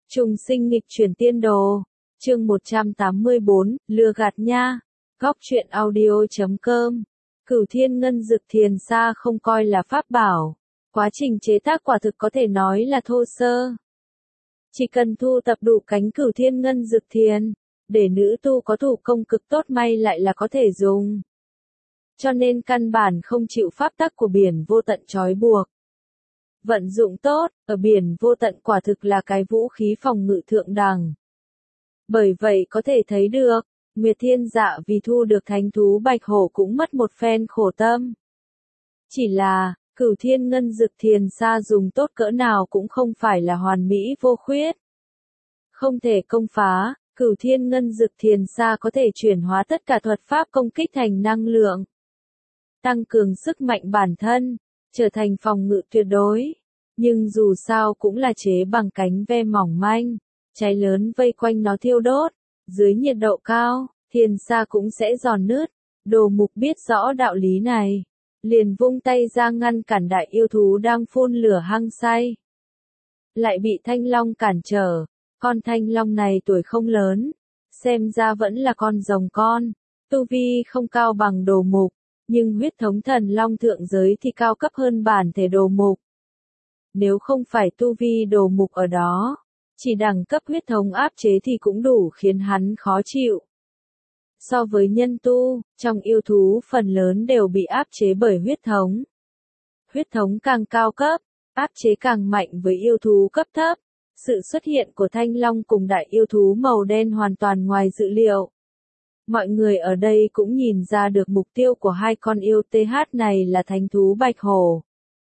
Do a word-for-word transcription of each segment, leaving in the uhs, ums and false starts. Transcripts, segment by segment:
Trùng sinh nghịch chuyển tiên đồ. Chương một trăm tám mươi bốn, lừa gạt nha. Góc truyện audio chấm com. Cửu Thiên Ngân Dực Thiền Sa không coi là pháp bảo. Quá trình chế tác quả thực có thể nói là thô sơ. Chỉ cần thu tập đủ cánh Cửu Thiên Ngân Dực Thiền, để nữ tu có thủ công cực tốt may lại là có thể dùng. Cho nên căn bản không chịu pháp tắc của biển vô tận trói buộc. Vận dụng tốt, ở biển vô tận quả thực là cái vũ khí phòng ngự thượng đẳng. Bởi vậy có thể thấy được, Nguyệt Thiên Dạ vì thu được thánh thú bạch hổ cũng mất một phen khổ tâm. Chỉ là, Cửu Thiên Ngân Dực Thiền Sa dùng tốt cỡ nào cũng không phải là hoàn mỹ vô khuyết. Không thể công phá, Cửu Thiên Ngân Dực Thiền Sa có thể chuyển hóa tất cả thuật pháp công kích thành năng lượng. Tăng cường sức mạnh bản thân, trở thành phòng ngự tuyệt đối. Nhưng dù sao cũng là chế bằng cánh ve mỏng manh, cháy lớn vây quanh nó thiêu đốt, dưới nhiệt độ cao, Thiền Sa cũng sẽ giòn nứt. Đồ Mục biết rõ đạo lý này, liền vung tay ra ngăn cản đại yêu thú đang phun lửa hăng say. Lại bị Thanh Long cản trở, con Thanh Long này tuổi không lớn, xem ra vẫn là con rồng con, tu vi không cao bằng Đồ Mục, nhưng huyết thống thần long thượng giới thì cao cấp hơn bản thể Đồ Mục. Nếu không phải tu vi Đồ Mục ở đó, chỉ đẳng cấp huyết thống áp chế thì cũng đủ khiến hắn khó chịu. So với nhân tu, trong yêu thú phần lớn đều bị áp chế bởi huyết thống. Huyết thống càng cao cấp, áp chế càng mạnh với yêu thú cấp thấp. Sự xuất hiện của Thanh Long cùng đại yêu thú màu đen hoàn toàn ngoài dự liệu. Mọi người ở đây cũng nhìn ra được mục tiêu của hai con yêu tê hát này là thánh thú bạch hổ.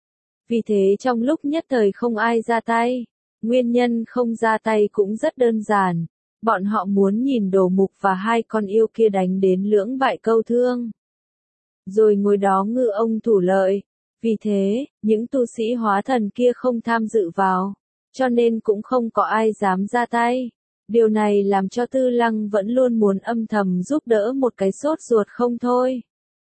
Vì thế trong lúc nhất thời không ai ra tay. Nguyên nhân không ra tay cũng rất đơn giản. Bọn họ muốn nhìn Đồ Mục và hai con yêu kia đánh đến lưỡng bại câu thương. Rồi ngồi đó ngư ông thủ lợi. Vì thế, những tu sĩ hóa thần kia không tham dự vào. Cho nên cũng không có ai dám ra tay. Điều này làm cho Tư Lăng vẫn luôn muốn âm thầm giúp đỡ một cái sốt ruột không thôi.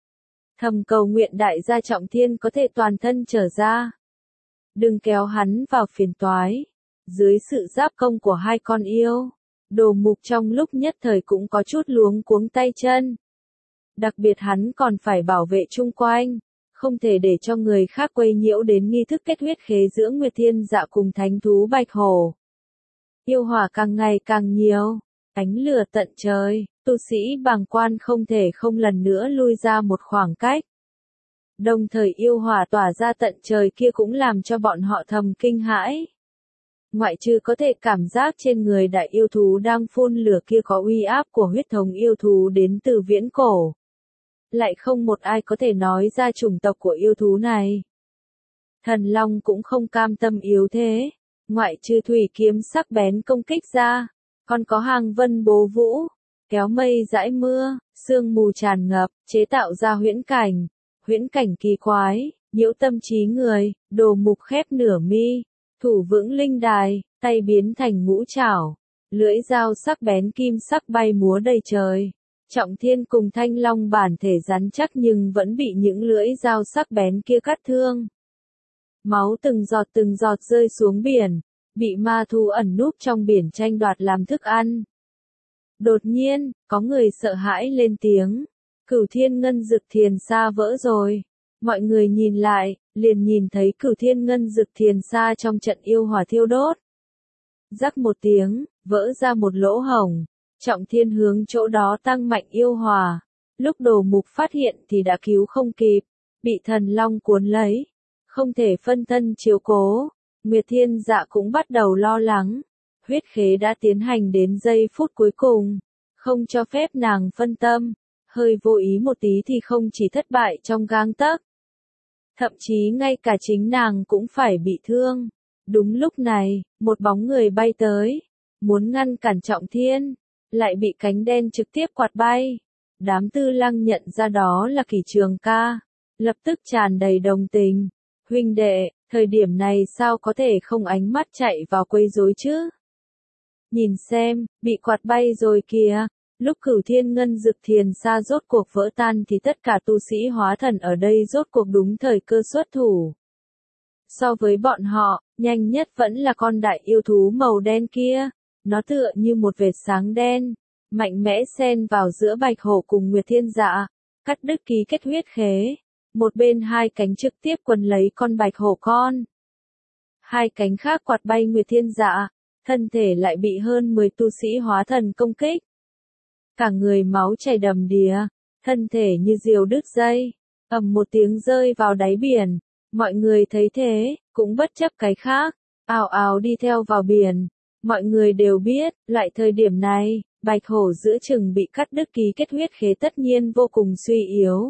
Thầm cầu nguyện đại gia Trọng Thiên có thể toàn thân trở ra. Đừng kéo hắn vào phiền toái. Dưới sự giáp công của hai con yêu, Đồ Mục trong lúc nhất thời cũng có chút luống cuống tay chân. Đặc biệt hắn còn phải bảo vệ chung quanh, không thể để cho người khác quấy nhiễu đến nghi thức kết huyết khế giữa Nguyệt Thiên Dạ cùng thánh thú bạch hổ. Yêu hỏa càng ngày càng nhiều, ánh lửa tận trời, tu sĩ bàng quan không thể không lần nữa lui ra một khoảng cách. Đồng thời yêu hỏa tỏa ra tận trời kia cũng làm cho bọn họ thầm kinh hãi. Ngoại trừ có thể cảm giác trên người đại yêu thú đang phun lửa kia có uy áp của huyết thống yêu thú đến từ viễn cổ. Lại không một ai có thể nói ra chủng tộc của yêu thú này. Thần Long cũng không cam tâm yếu thế. Ngoại trừ thủy kiếm sắc bén công kích ra, còn có hàng vân bố vũ, kéo mây dãi mưa, sương mù tràn ngập, chế tạo ra huyễn cảnh, huyễn cảnh kỳ quái, nhiễu tâm trí người. Đồ Mục khép nửa mi, thủ vững linh đài, tay biến thành ngũ trảo, lưỡi dao sắc bén kim sắc bay múa đầy trời. Trọng Thiên cùng Thanh Long bản thể rắn chắc nhưng vẫn bị những lưỡi dao sắc bén kia cắt thương. Máu từng giọt từng giọt rơi xuống biển, bị ma thú ẩn núp trong biển tranh đoạt làm thức ăn. Đột nhiên, có người sợ hãi lên tiếng. Cửu Thiên Ngân Dực Thiền Sa vỡ rồi. Mọi người nhìn lại, liền nhìn thấy Cửu Thiên Ngân Dực Thiền Sa trong trận yêu hỏa thiêu đốt. Rắc một tiếng, vỡ ra một lỗ hổng. Trọng Thiên hướng chỗ đó tăng mạnh yêu hỏa. Lúc Đồ Mục phát hiện thì đã cứu không kịp, bị thần long cuốn lấy. Không thể phân thân chiếu cố, Nguyệt Thiên Dạ cũng bắt đầu lo lắng. Huyết khế đã tiến hành đến giây phút cuối cùng, không cho phép nàng phân tâm, hơi vô ý một tí thì không chỉ thất bại trong gang tấc. Thậm chí ngay cả chính nàng cũng phải bị thương. Đúng lúc này, một bóng người bay tới, muốn ngăn cản Trọng Thiên, lại bị cánh đen trực tiếp quạt bay. Đám Tư Lăng nhận ra đó là Kỷ Trường Ca, lập tức tràn đầy đồng tình. Huynh đệ, thời điểm này sao có thể không ánh mắt chạy vào quấy rối chứ? Nhìn xem, bị quạt bay rồi kìa. Lúc Cửu Thiên Ngân Dực Thiền Sa rốt cuộc vỡ tan thì tất cả tu sĩ hóa thần ở đây rốt cuộc đúng thời cơ xuất thủ. So với bọn họ, nhanh nhất vẫn là con đại yêu thú màu đen kia. Nó tựa như một vệt sáng đen, mạnh mẽ xen vào giữa bạch hổ cùng Nguyệt Thiên Dạ, cắt đứt ký kết huyết khế. Một bên hai cánh trực tiếp quấn lấy con bạch hổ con. Hai cánh khác quạt bay Nguyệt Thiên Dạ, thân thể lại bị hơn mười tu sĩ hóa thần công kích. Cả người máu chảy đầm đìa, thân thể như diều đứt dây, ầm một tiếng rơi vào đáy biển. Mọi người thấy thế, cũng bất chấp cái khác, ào ào đi theo vào biển. Mọi người đều biết, loại thời điểm này, bạch hổ giữa chừng bị cắt đứt ký kết huyết khế tất nhiên vô cùng suy yếu.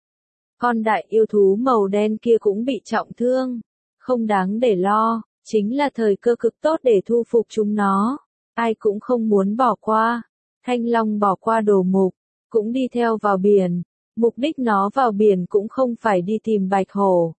Con đại yêu thú màu đen kia cũng bị trọng thương, không đáng để lo, chính là thời cơ cực tốt để thu phục chúng nó. Ai cũng không muốn bỏ qua. Thanh Long bỏ qua Đồ Mục, cũng đi theo vào biển. Mục đích nó vào biển cũng không phải đi tìm bạch hổ,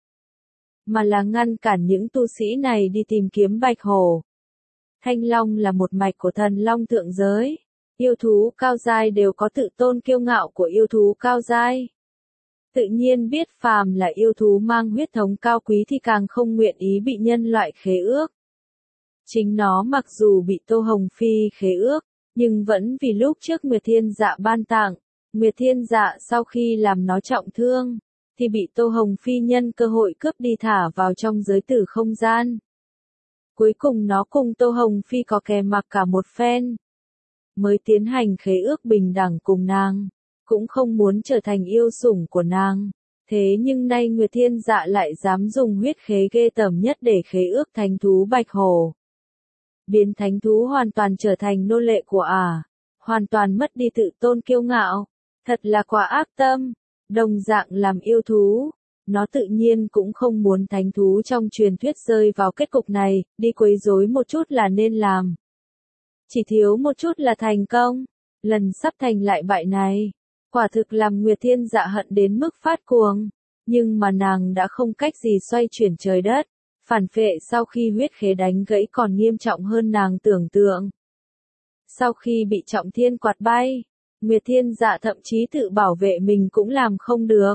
mà là ngăn cản những tu sĩ này đi tìm kiếm bạch hổ. Thanh Long là một mạch của thần long thượng giới. Yêu thú cao giai đều có tự tôn kiêu ngạo của yêu thú cao giai. Tự nhiên biết phàm là yêu thú mang huyết thống cao quý thì càng không nguyện ý bị nhân loại khế ước. Chính nó mặc dù bị Tô Hồng Phi khế ước, nhưng vẫn vì lúc trước Nguyệt Thiên Dạ ban tặng. Nguyệt Thiên Dạ sau khi làm nó trọng thương, thì bị Tô Hồng Phi nhân cơ hội cướp đi thả vào trong giới tử không gian. Cuối cùng nó cùng Tô Hồng Phi có kè mặc cả một phen, mới tiến hành khế ước bình đẳng cùng nàng, cũng không muốn trở thành yêu sủng của nàng. Thế nhưng nay Nguyệt Thiên Dạ lại dám dùng huyết khế ghê tởm nhất để khế ước thánh thú bạch hổ. Biến thánh thú hoàn toàn trở thành nô lệ của ả, à, hoàn toàn mất đi tự tôn kiêu ngạo, thật là quá ác tâm. Đồng dạng làm yêu thú, nó tự nhiên cũng không muốn thánh thú trong truyền thuyết rơi vào kết cục này, đi quấy rối một chút là nên làm. Chỉ thiếu một chút là thành công, lần sắp thành lại bại này, quả thực làm Nguyệt Thiên Dạ hận đến mức phát cuồng, nhưng mà nàng đã không cách gì xoay chuyển trời đất, phản phệ sau khi huyết khế đánh gãy còn nghiêm trọng hơn nàng tưởng tượng. Sau khi bị trọng thiên quạt bay, Nguyệt Thiên Dạ thậm chí tự bảo vệ mình cũng làm không được.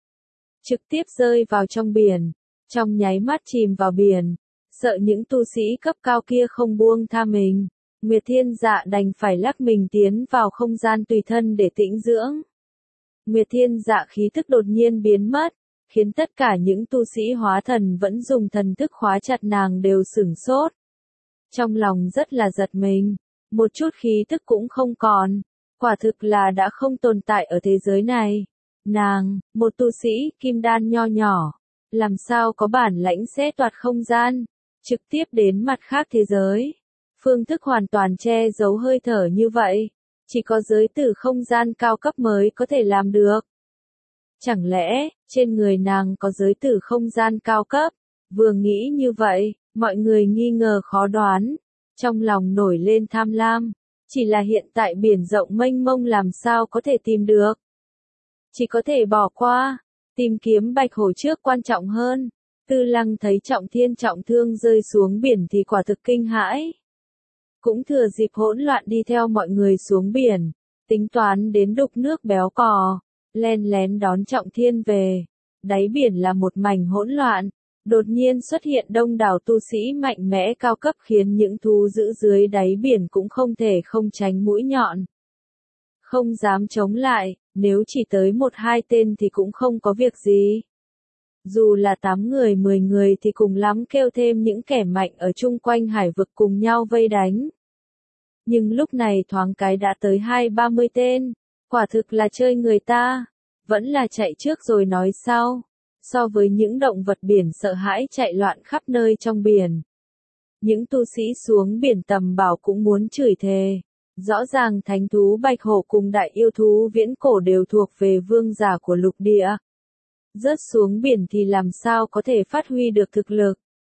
Trực tiếp rơi vào trong biển, trong nháy mắt chìm vào biển, sợ những tu sĩ cấp cao kia không buông tha mình. Nguyệt Thiên Dạ đành phải lắc mình tiến vào không gian tùy thân để tĩnh dưỡng. Nguyệt Thiên Dạ khí thức đột nhiên biến mất, khiến tất cả những tu sĩ hóa thần vẫn dùng thần thức khóa chặt nàng đều sửng sốt. Trong lòng rất là giật mình, một chút khí thức cũng không còn, quả thực là đã không tồn tại ở thế giới này. Nàng, một tu sĩ kim đan nho nhỏ, làm sao có bản lãnh xé toạc không gian, trực tiếp đến mặt khác thế giới. Phương thức hoàn toàn che giấu hơi thở như vậy, chỉ có giới tử không gian cao cấp mới có thể làm được. Chẳng lẽ, trên người nàng có giới tử không gian cao cấp? Vừa nghĩ như vậy, mọi người nghi ngờ khó đoán, trong lòng nổi lên tham lam, chỉ là hiện tại biển rộng mênh mông làm sao có thể tìm được. Chỉ có thể bỏ qua, tìm kiếm bạch hổ trước quan trọng hơn. Tư Lăng thấy Trọng Thiên trọng thương rơi xuống biển thì quả thực kinh hãi. Cũng thừa dịp hỗn loạn đi theo mọi người xuống biển, tính toán đến đục nước béo cò, len lén đón Trọng Thiên về. Đáy biển là một mảnh hỗn loạn, đột nhiên xuất hiện đông đảo tu sĩ mạnh mẽ cao cấp khiến những thú dữ dưới đáy biển cũng không thể không tránh mũi nhọn. Không dám chống lại, nếu chỉ tới một hai tên thì cũng không có việc gì. Dù là tám người mười người thì cùng lắm kêu thêm những kẻ mạnh ở chung quanh hải vực cùng nhau vây đánh. Nhưng lúc này thoáng cái đã tới hai ba mươi tên, quả thực là chơi người ta, vẫn là chạy trước rồi nói sau. So với những động vật biển sợ hãi chạy loạn khắp nơi trong biển, những tu sĩ xuống biển tầm bảo cũng muốn chửi thề. Rõ ràng thánh thú bạch hổ cùng đại yêu thú viễn cổ đều thuộc về vương giả của lục địa. Rớt xuống biển thì làm sao có thể phát huy được thực lực.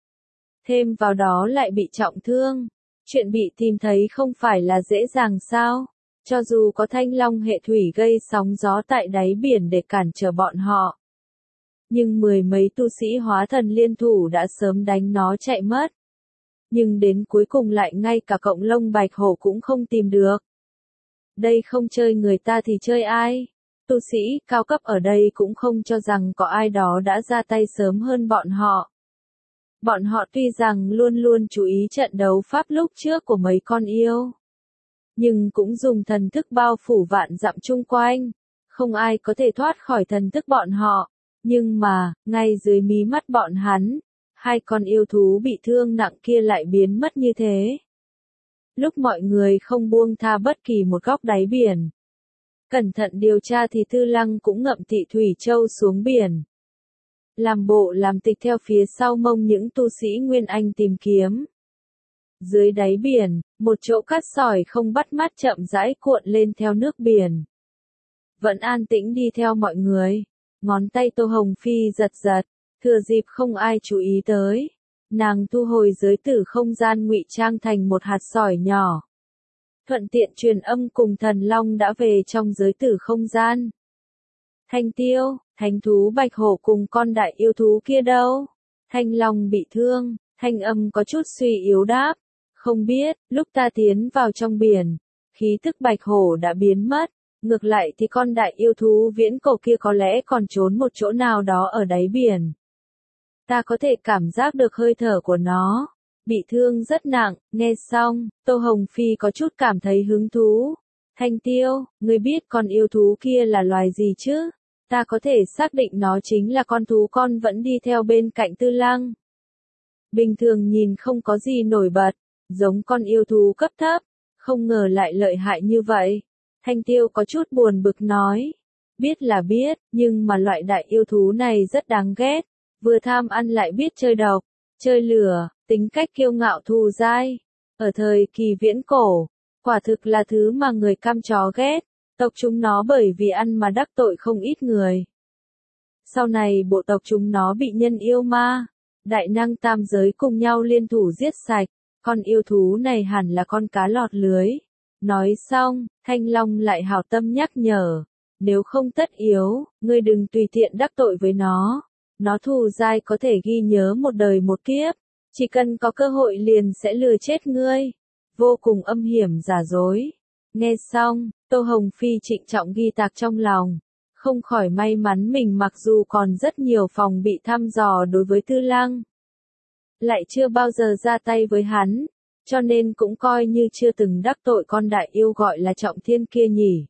Thêm vào đó lại bị trọng thương. Chuyện bị tìm thấy không phải là dễ dàng sao. Cho dù có thanh long hệ thủy gây sóng gió tại đáy biển để cản trở bọn họ, nhưng mười mấy tu sĩ hóa thần liên thủ đã sớm đánh nó chạy mất. Nhưng đến cuối cùng lại ngay cả cộng lông bạch hổ cũng không tìm được. Đây không chơi người ta thì chơi ai? Tu sĩ cao cấp ở đây cũng không cho rằng có ai đó đã ra tay sớm hơn bọn họ. Bọn họ tuy rằng luôn luôn chú ý trận đấu pháp lúc trước của mấy con yêu, nhưng cũng dùng thần thức bao phủ vạn dặm chung quanh, không ai có thể thoát khỏi thần thức bọn họ, nhưng mà, ngay dưới mí mắt bọn hắn, hai con yêu thú bị thương nặng kia lại biến mất như thế. Lúc mọi người không buông tha bất kỳ một góc đáy biển, cẩn thận điều tra thì Tư Lăng cũng ngậm Thị Thủy Châu xuống biển, làm bộ làm tịch theo phía sau mông những tu sĩ Nguyên Anh tìm kiếm. Dưới đáy biển, một chỗ cát sỏi không bắt mắt chậm rãi cuộn lên theo nước biển. Vẫn an tĩnh đi theo mọi người, ngón tay Tô Hồng Phi giật giật, thừa dịp không ai chú ý tới, nàng thu hồi giới tử không gian ngụy trang thành một hạt sỏi nhỏ. Thuận tiện truyền âm cùng Thần Long đã về trong giới tử không gian. Thanh Tiêu, thánh thú bạch hổ cùng con đại yêu thú kia đâu? Thanh Long bị thương, thanh âm có chút suy yếu đáp. Không biết, lúc ta tiến vào trong biển, khí thức bạch hổ đã biến mất, ngược lại thì con đại yêu thú viễn cổ kia có lẽ còn trốn một chỗ nào đó ở đáy biển. Ta có thể cảm giác được hơi thở của nó, bị thương rất nặng. Nghe xong, Tô Hồng Phi có chút cảm thấy hứng thú. Thanh Tiêu, ngươi biết con yêu thú kia là loài gì chứ? Ta có thể xác định nó chính là con thú con vẫn đi theo bên cạnh Tư Lăng. Bình thường nhìn không có gì nổi bật, giống con yêu thú cấp thấp, không ngờ lại lợi hại như vậy. Thanh Tiêu có chút buồn bực nói, biết là biết, nhưng mà loại đại yêu thú này rất đáng ghét, vừa tham ăn lại biết chơi độc, chơi lửa, tính cách kiêu ngạo thù dai. Ở thời kỳ viễn cổ, quả thực là thứ mà người căm chó ghét, tộc chúng nó bởi vì ăn mà đắc tội không ít người. Sau này bộ tộc chúng nó bị nhân yêu ma, đại năng tam giới cùng nhau liên thủ giết sạch, con yêu thú này hẳn là con cá lọt lưới. Nói xong, Thanh Long lại hảo tâm nhắc nhở, nếu không tất yếu, ngươi đừng tùy tiện đắc tội với nó, nó thù dai có thể ghi nhớ một đời một kiếp, chỉ cần có cơ hội liền sẽ lừa chết ngươi, vô cùng âm hiểm giả dối. Nghe xong, Tô Hồng Phi trịnh trọng ghi tạc trong lòng, không khỏi may mắn mình mặc dù còn rất nhiều phòng bị thăm dò đối với Tư Lăng, lại chưa bao giờ ra tay với hắn, cho nên cũng coi như chưa từng đắc tội con đại yêu gọi là Trọng Thiên kia nhỉ.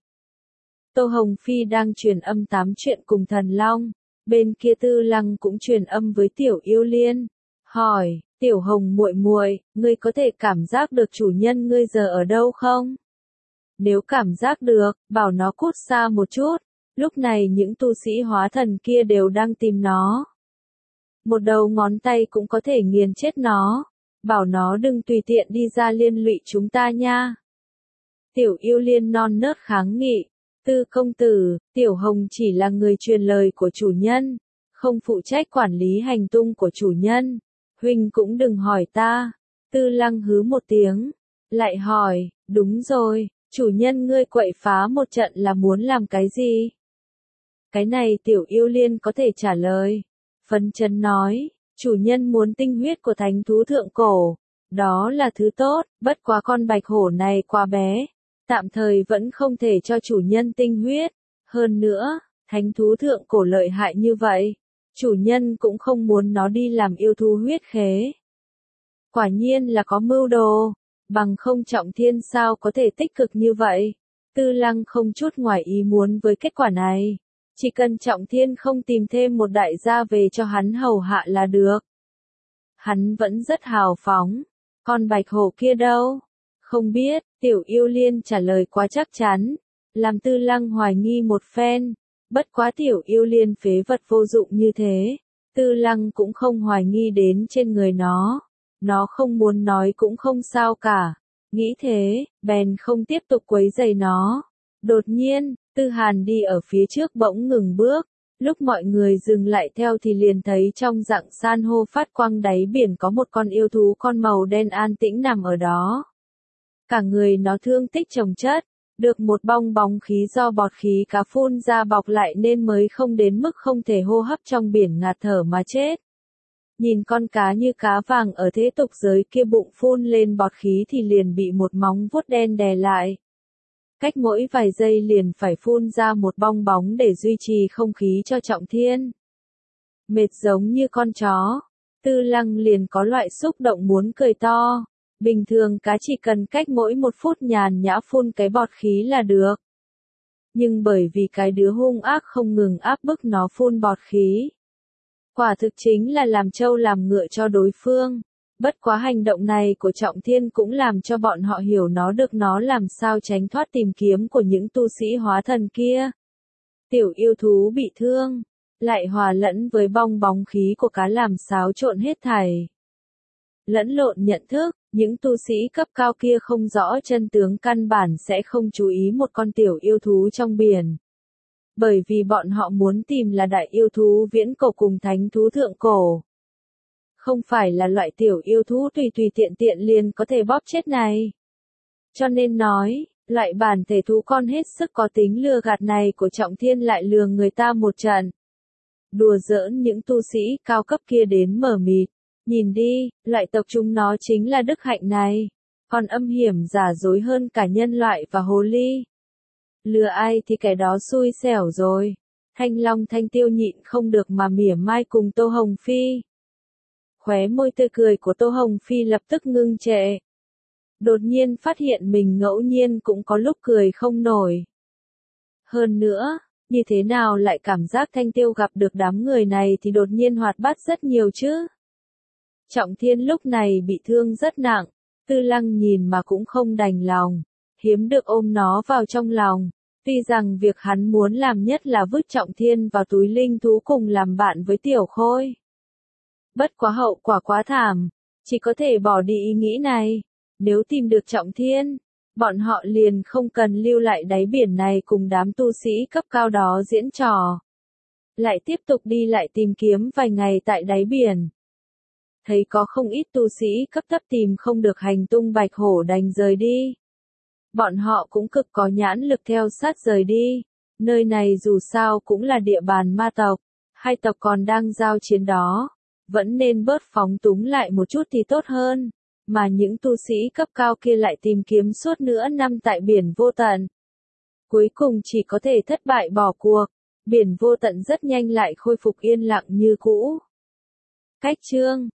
Tô Hồng Phi đang truyền âm tám chuyện cùng Thần Long, bên kia Tư Lăng cũng truyền âm với Tiểu Yêu Liên, hỏi, Tiểu Hồng muội muội, ngươi có thể cảm giác được chủ nhân ngươi giờ ở đâu không? Nếu cảm giác được, bảo nó cút xa một chút, lúc này những tu sĩ hóa thần kia đều đang tìm nó. Một đầu ngón tay cũng có thể nghiền chết nó, bảo nó đừng tùy tiện đi ra liên lụy chúng ta nha. Tiểu Yêu Liên non nớt kháng nghị, Tư công tử, Tiểu Hồng chỉ là người truyền lời của chủ nhân, không phụ trách quản lý hành tung của chủ nhân, huynh cũng đừng hỏi ta. Tư Lăng hứ một tiếng, lại hỏi, đúng rồi, chủ nhân ngươi quậy phá một trận là muốn làm cái gì? Cái này Tiểu Yêu Liên có thể trả lời. Phấn chấn nói, chủ nhân muốn tinh huyết của thánh thú thượng cổ, đó là thứ tốt, bất quá con bạch hổ này quá bé, tạm thời vẫn không thể cho chủ nhân tinh huyết. Hơn nữa, thánh thú thượng cổ lợi hại như vậy, chủ nhân cũng không muốn nó đi làm yêu thú huyết khế. Quả nhiên là có mưu đồ, bằng không Trọng Thiên sao có thể tích cực như vậy. Tư Lăng không chút ngoài ý muốn với kết quả này. Chỉ cần Trọng Thiên không tìm thêm một đại gia về cho hắn hầu hạ là được. Hắn vẫn rất hào phóng. Còn bạch hổ kia đâu? Không biết, Tiểu Yêu Liên trả lời quá chắc chắn, làm Tư Lăng hoài nghi một phen. Bất quá Tiểu Yêu Liên phế vật vô dụng như thế, Tư Lăng cũng không hoài nghi đến trên người nó. Nó không muốn nói cũng không sao cả. Nghĩ thế, bèn không tiếp tục quấy rầy nó. Đột nhiên, Tư Hàn đi ở phía trước bỗng ngừng bước, lúc mọi người dừng lại theo thì liền thấy trong rặng san hô phát quang đáy biển có một con yêu thú con màu đen an tĩnh nằm ở đó. Cả người nó thương tích chồng chất, được một bong bóng khí do bọt khí cá phun ra bọc lại nên mới không đến mức không thể hô hấp trong biển ngạt thở mà chết. Nhìn con cá như cá vàng ở thế tục giới kia bụng phun lên bọt khí thì liền bị một móng vuốt đen đè lại. Cách mỗi vài giây liền phải phun ra một bong bóng để duy trì không khí cho Trọng Thiên. Mệt giống như con chó. Tư Lăng liền có loại xúc động muốn cười to. Bình thường cá chỉ cần cách mỗi một phút nhàn nhã phun cái bọt khí là được. Nhưng bởi vì cái đứa hung ác không ngừng áp bức nó phun bọt khí. Quả thực chính là làm trâu làm ngựa cho đối phương. Bất quá hành động này của Trọng Thiên cũng làm cho bọn họ hiểu nó được nó làm sao tránh thoát tìm kiếm của những tu sĩ hóa thần kia. Tiểu yêu thú bị thương, lại hòa lẫn với bong bóng khí của cá làm xáo trộn hết thảy. Lẫn lộn nhận thức, những tu sĩ cấp cao kia không rõ chân tướng căn bản sẽ không chú ý một con tiểu yêu thú trong biển. Bởi vì bọn họ muốn tìm là đại yêu thú viễn cổ cùng thánh thú thượng cổ. Không phải là loại tiểu yêu thú tùy tùy tiện tiện liền có thể bóp chết này. Cho nên nói, loại bản thể thú con hết sức có tính lừa gạt này của Trọng Thiên lại lừa người ta một trận. Đùa giỡn những tu sĩ cao cấp kia đến mở mịt. Nhìn đi, loại tộc chúng nó chính là đức hạnh này. Còn âm hiểm giả dối hơn cả nhân loại và hồ ly. Lừa ai thì kẻ đó xui xẻo rồi. Thanh Long Thanh Tiêu nhịn không được mà mỉa mai cùng Tô Hồng Phi. Khóe môi tươi cười của Tô Hồng Phi lập tức ngưng trệ. Đột nhiên phát hiện mình ngẫu nhiên cũng có lúc cười không nổi. Hơn nữa, như thế nào lại cảm giác Thanh Tiêu gặp được đám người này thì đột nhiên hoạt bát rất nhiều chứ? Trọng Thiên lúc này bị thương rất nặng, Tư Lăng nhìn mà cũng không đành lòng, hiếm được ôm nó vào trong lòng. Tuy rằng việc hắn muốn làm nhất là vứt Trọng Thiên vào túi linh thú cùng làm bạn với Tiểu Khôi. Bất quá hậu quả quá thảm, chỉ có thể bỏ đi ý nghĩ này. Nếu tìm được Trọng Thiên, bọn họ liền không cần lưu lại đáy biển này cùng đám tu sĩ cấp cao đó diễn trò. Lại tiếp tục đi lại tìm kiếm vài ngày tại đáy biển. Thấy có không ít tu sĩ cấp thấp tìm không được hành tung Bạch Hổ đành rời đi. Bọn họ cũng cực có nhãn lực theo sát rời đi. Nơi này dù sao cũng là địa bàn ma tộc, hai tộc còn đang giao chiến đó. Vẫn nên bớt phóng túng lại một chút thì tốt hơn. Mà những tu sĩ cấp cao kia lại tìm kiếm suốt nửa năm tại biển vô tận. Cuối cùng chỉ có thể thất bại bỏ cuộc. Biển vô tận rất nhanh lại khôi phục yên lặng như cũ. Cách chương